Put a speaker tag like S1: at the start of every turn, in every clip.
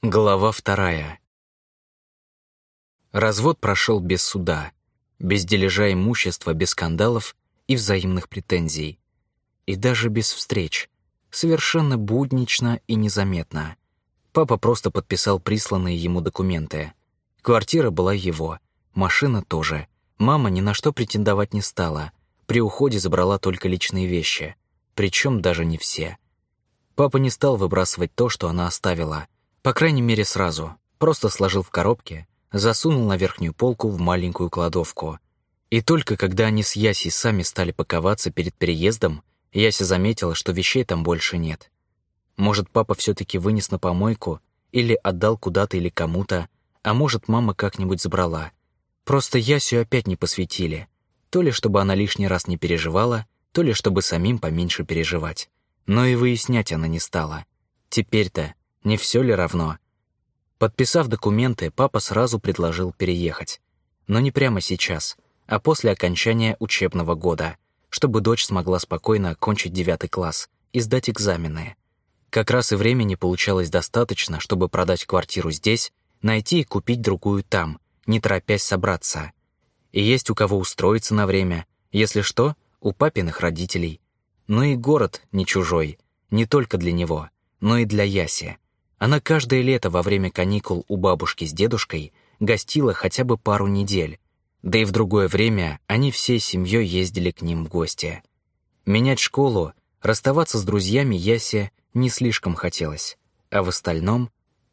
S1: Глава 2. Развод прошел без суда, без дележа имущества, без скандалов и взаимных претензий. И даже без встреч. Совершенно буднично и незаметно. Папа просто подписал присланные ему документы. Квартира была его, машина тоже. Мама ни на что претендовать не стала. При уходе забрала только личные вещи. Причем даже не все. Папа не стал выбрасывать то, что она оставила. По крайней мере, сразу. Просто сложил в коробке, засунул на верхнюю полку в маленькую кладовку. И только когда они с Ясей сами стали паковаться перед переездом, Яся заметила, что вещей там больше нет. Может, папа все-таки вынес на помойку, или отдал куда-то или кому-то, а может, мама как-нибудь забрала. Просто Ясю опять не посвятили. То ли чтобы она лишний раз не переживала, то ли чтобы самим поменьше переживать. Но и выяснять она не стала. Теперь-то не все ли равно? Подписав документы, папа сразу предложил переехать. Но не прямо сейчас, а после окончания учебного года, чтобы дочь смогла спокойно окончить 9 класс и сдать экзамены. Как раз и времени получалось достаточно, чтобы продать квартиру здесь, найти и купить другую там, не торопясь собраться. И есть у кого устроиться на время, если что, у папиных родителей. Но и город не чужой, не только для него, но и для Яси. Она каждое лето во время каникул у бабушки с дедушкой гостила хотя бы пару недель, да и в другое время они всей семьей ездили к ним в гости. Менять школу, расставаться с друзьями Ясе не слишком хотелось, а в остальном...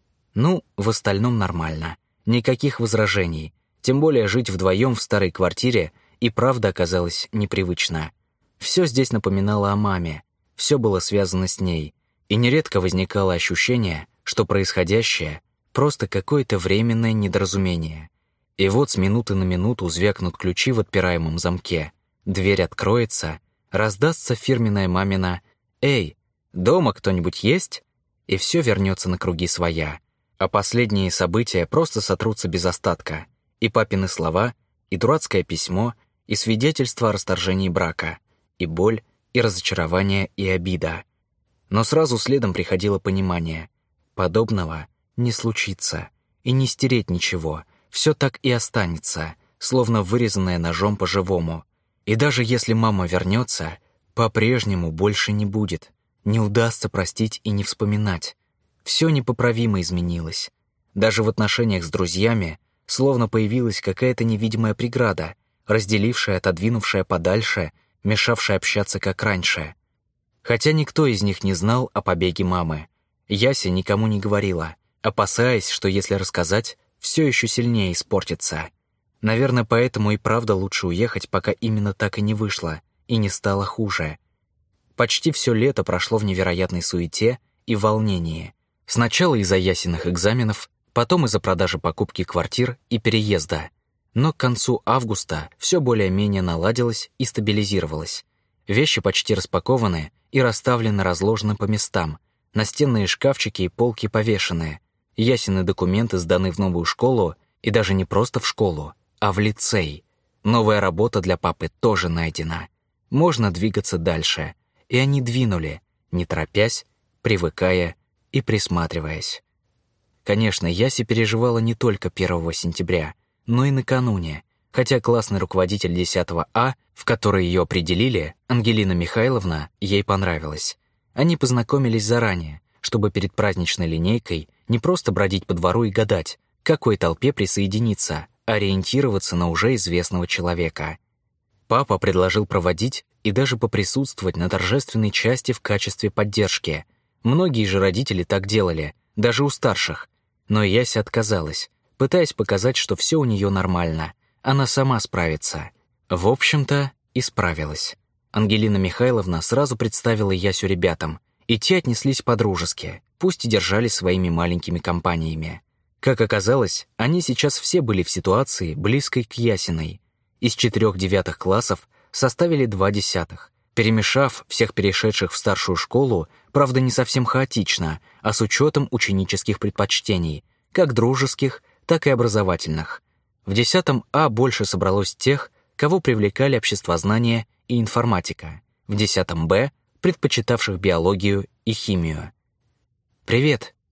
S1: в остальном нормально, никаких возражений, тем более жить вдвоем в старой квартире и правда оказалось непривычно. Все здесь напоминало о маме, все было связано с ней, и нередко возникало ощущение, что происходящее — просто какое-то временное недоразумение. И вот с минуты на минуту звякнут ключи в отпираемом замке, дверь откроется, раздастся фирменная мамина «Эй, дома кто-нибудь есть?» и все вернется на круги своя. А последние события просто сотрутся без остатка. И папины слова, и дурацкое письмо, и свидетельство о расторжении брака, и боль, и разочарование, и обида. Но сразу следом приходило понимание. Подобного не случится. И не стереть ничего. Все так и останется, словно вырезанное ножом по-живому. И даже если мама вернется, по-прежнему больше не будет. Не удастся простить и не вспоминать. Все непоправимо изменилось. Даже в отношениях с друзьями словно появилась какая-то невидимая преграда, разделившая, отодвинувшая подальше, мешавшая общаться как раньше. Хотя никто из них не знал о побеге мамы. Яся никому не говорила, опасаясь, что если рассказать, все еще сильнее испортится. Наверное, поэтому и правда лучше уехать, пока именно так и не вышло, и не стало хуже. Почти все лето прошло в невероятной суете и волнении. Сначала из-за Ясиных экзаменов, потом из-за продажи покупки квартир и переезда. Но к концу августа все более-менее наладилось и стабилизировалось. Вещи почти распакованы и расставлены разложены по местам, настенные шкафчики и полки повешены. Ясины документы сданы в новую школу, и даже не просто в школу, а в лицей. Новая работа для папы тоже найдена. Можно двигаться дальше. И они двинули, не торопясь, привыкая и присматриваясь. Конечно, Яся переживала не только 1 сентября, но и накануне, хотя классный руководитель 10 А, в который ее определили, Ангелина Михайловна, ей понравилась. Они познакомились заранее, чтобы перед праздничной линейкой не просто бродить по двору и гадать, к какой толпе присоединиться, а ориентироваться на уже известного человека. Папа предложил проводить и даже поприсутствовать на торжественной части в качестве поддержки. Многие же родители так делали, даже у старших. Но Яся отказалась, пытаясь показать, что все у нее нормально, она сама справится. В общем-то, и справилась. Ангелина Михайловна сразу представила Ясю ребятам, и те отнеслись по-дружески, пусть и держались своими маленькими компаниями. Как оказалось, они сейчас все были в ситуации, близкой к Ясиной. Из 4 9 классов составили 2 10, перемешав всех перешедших в старшую школу, правда не совсем хаотично, а с учетом ученических предпочтений, как дружеских, так и образовательных. В 10 А больше собралось тех, кого привлекали обществознание и информатика, в 10 Б — предпочитавших биологию и химию. «Привет», —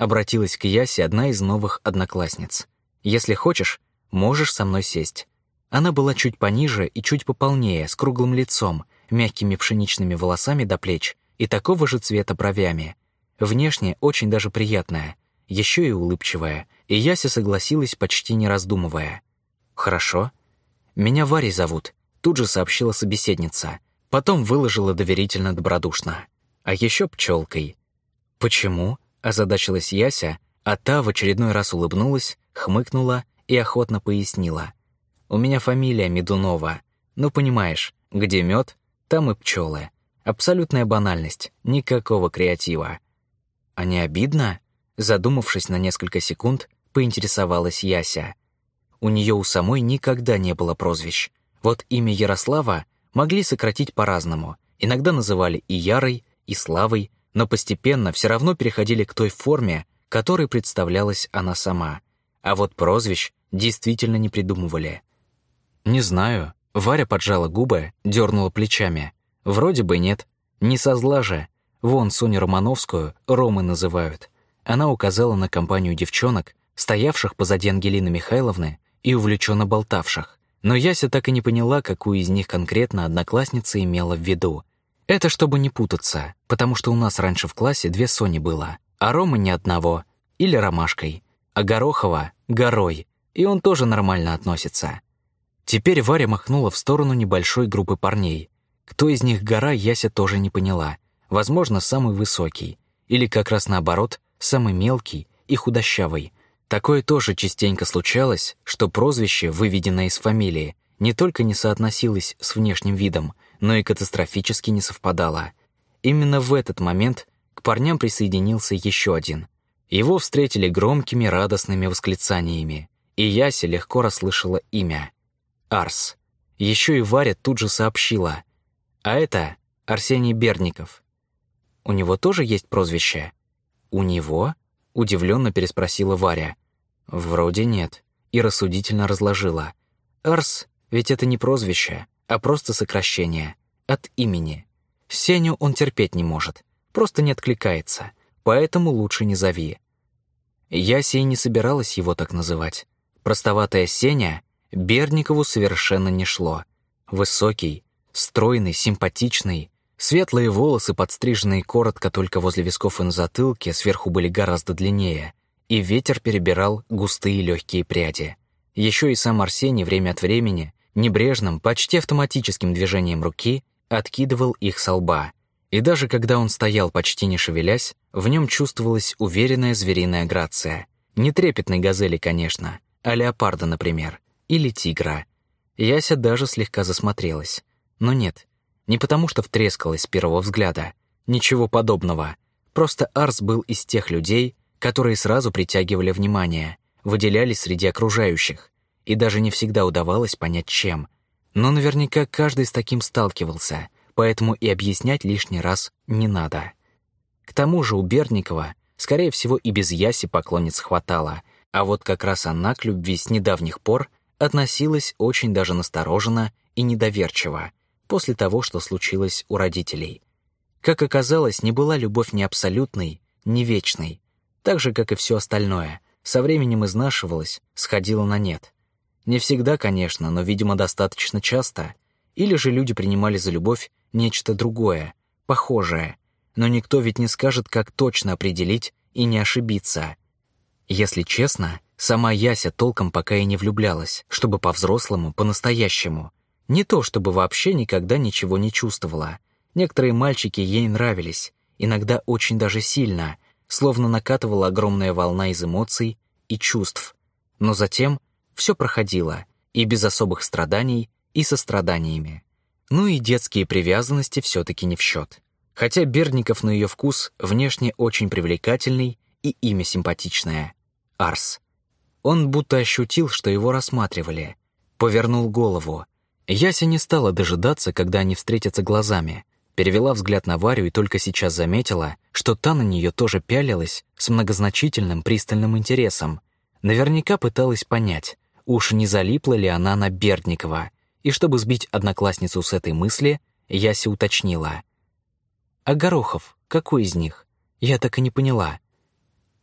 S1: Обратилась к Ясе одна из новых одноклассниц. «Если хочешь, можешь со мной сесть». Она была чуть пониже и чуть пополнее, с круглым лицом, мягкими пшеничными волосами до плеч и такого же цвета бровями. Внешне очень даже приятная, еще и улыбчивая, и Яся согласилась, почти не раздумывая. «Хорошо. Меня Варей зовут», — тут же сообщила собеседница. Потом выложила доверительно добродушно. «А еще пчелкой». «Почему?» — озадачилась Яся, а та в очередной раз улыбнулась, хмыкнула и охотно пояснила. «У меня фамилия Медунова. Ну, понимаешь, где мед, там и пчелы. Абсолютная банальность, никакого креатива». «А не обидно?» — задумавшись на несколько секунд, поинтересовалась Яся. У нее у самой никогда не было прозвищ. Вот имя Ярослава могли сократить по-разному. Иногда называли и Ярой, и Славой, но постепенно все равно переходили к той форме, которой представлялась она сама. А вот прозвищ действительно не придумывали. «Не знаю». Варя поджала губы, дернула плечами. «Вроде бы нет. Не со зла же. Вон Соню Романовскую Ромой называют». Она указала на компанию девчонок, стоявших позади Ангелины Михайловны и увлеченно болтавших. Но Яся так и не поняла, какую из них конкретно одноклассница имела в виду. Это чтобы не путаться, потому что у нас раньше в классе 2 Сони было, а Рома ни одного, или Ромашкой, а Горохова — Горой, и он тоже нормально относится. Теперь Варя махнула в сторону небольшой группы парней. Кто из них Гора, Яся тоже не поняла. Возможно, самый высокий, или как раз наоборот, самый мелкий и худощавый. Такое тоже частенько случалось, что прозвище, выведенное из фамилии, не только не соотносилось с внешним видом, но и катастрофически не совпадало. Именно в этот момент к парням присоединился еще один. Его встретили громкими радостными восклицаниями, и Яся легко расслышала имя. Арс. Еще и Варя тут же сообщила. А это Арсений Бердников. У него тоже есть прозвище? У него? Удивленно переспросила Варя. Вроде нет. И рассудительно разложила. Арс, ведь это не прозвище, а просто сокращение. От имени. Сеню он терпеть не может. Просто не откликается. Поэтому лучше не зови. Яся и не собиралась его так называть. Простоватая Сеня Бердникову совершенно не шло. Высокий, стройный, симпатичный, светлые волосы, подстриженные коротко только возле висков и на затылке, сверху были гораздо длиннее, и ветер перебирал густые легкие пряди. Еще и сам Арсений время от времени, небрежным, почти автоматическим движением руки, откидывал их со лба. И даже когда он стоял, почти не шевелясь, в нем чувствовалась уверенная звериная грация. Не трепетной газели, конечно, а леопарда, например, или тигра. Яся даже слегка засмотрелась. Но нет, не потому что втрескалась с первого взгляда. Ничего подобного. Просто Арс был из тех людей, которые сразу притягивали внимание, выделялись среди окружающих, и даже не всегда удавалось понять, чем. Но наверняка каждый с таким сталкивался, поэтому и объяснять лишний раз не надо. К тому же у Бердникова, скорее всего, и без Яси поклонниц хватало, а вот как раз она к любви с недавних пор относилась очень даже настороженно и недоверчиво после того, что случилось у родителей. Как оказалось, не была любовь ни абсолютной, ни вечной. Так же, как и все остальное, со временем изнашивалась, сходила на нет. Не всегда, конечно, но, видимо, достаточно часто. Или же люди принимали за любовь нечто другое, похожее. Но никто ведь не скажет, как точно определить и не ошибиться. Если честно, сама Яся толком пока и не влюблялась, чтобы по-взрослому, по-настоящему. Не то, чтобы вообще никогда ничего не чувствовала. Некоторые мальчики ей нравились, иногда очень даже сильно, словно накатывала огромная волна из эмоций и чувств. Но затем все проходило, и без особых страданий, и со страданиями. Ну и детские привязанности все-таки не в счет. Хотя Бердников на ее вкус внешне очень привлекательный и имя симпатичное — Арс. Он будто ощутил, что его рассматривали. Повернул голову. Яся не стала дожидаться, когда они встретятся глазами. Перевела взгляд на Варю и только сейчас заметила, что та на нее тоже пялилась с многозначительным пристальным интересом. Наверняка пыталась понять, уж не залипла ли она на Бердникова. И чтобы сбить одноклассницу с этой мысли, Яся уточнила. «А Горохов, какой из них? Я так и не поняла».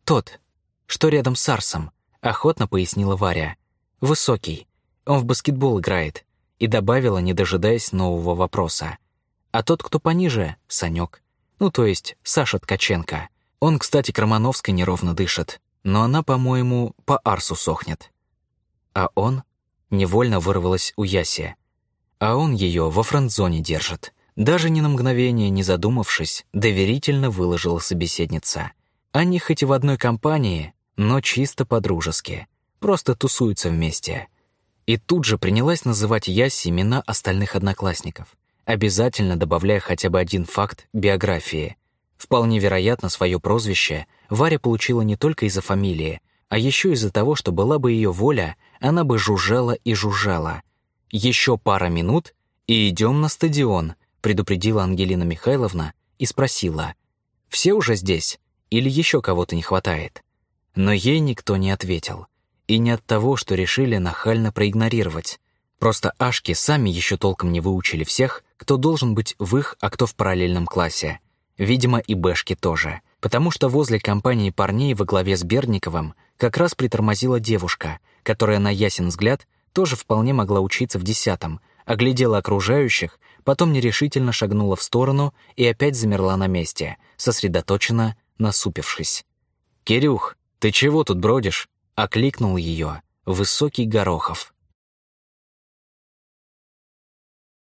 S1: «Тот, что рядом с Арсом», — охотно пояснила Варя. «Высокий. Он в баскетбол играет», и добавила, не дожидаясь нового вопроса. «А тот, кто пониже, Санёк. Ну, то есть Саша Ткаченко. Он, кстати, к Романовской неровно дышит, но она, по-моему, по Арсу сохнет». «А он?» — невольно вырвалась у Яси. «А он ее во френд-зоне держит». Даже ни на мгновение не задумавшись, доверительно выложила собеседница. Они хоть и в одной компании, но чисто по-дружески. Просто тусуются вместе. И тут же принялась называть Ясе имена остальных одноклассников, обязательно добавляя хотя бы один факт биографии. Вполне вероятно, свое прозвище Варя получила не только из-за фамилии, а еще из-за того, что была бы ее воля, она бы жужжала и жужжала. «Еще пара минут, и идем на стадион», предупредила Ангелина Михайловна и спросила: «Все уже здесь? Или еще кого-то не хватает?» Но ей никто не ответил. И не от того, что решили нахально проигнорировать. Просто ашки сами еще толком не выучили всех, кто должен быть в их, а кто в параллельном классе. Видимо, и бэшки тоже. Потому что возле компании парней во главе с Бердниковым как раз притормозила девушка, которая, на Ясин взгляд, тоже вполне могла учиться в 10-м, оглядела окружающих, потом нерешительно шагнула в сторону и опять замерла на месте, сосредоточенно насупившись. «Кирюх, ты чего тут бродишь?» — окликнул ее высокий Горохов.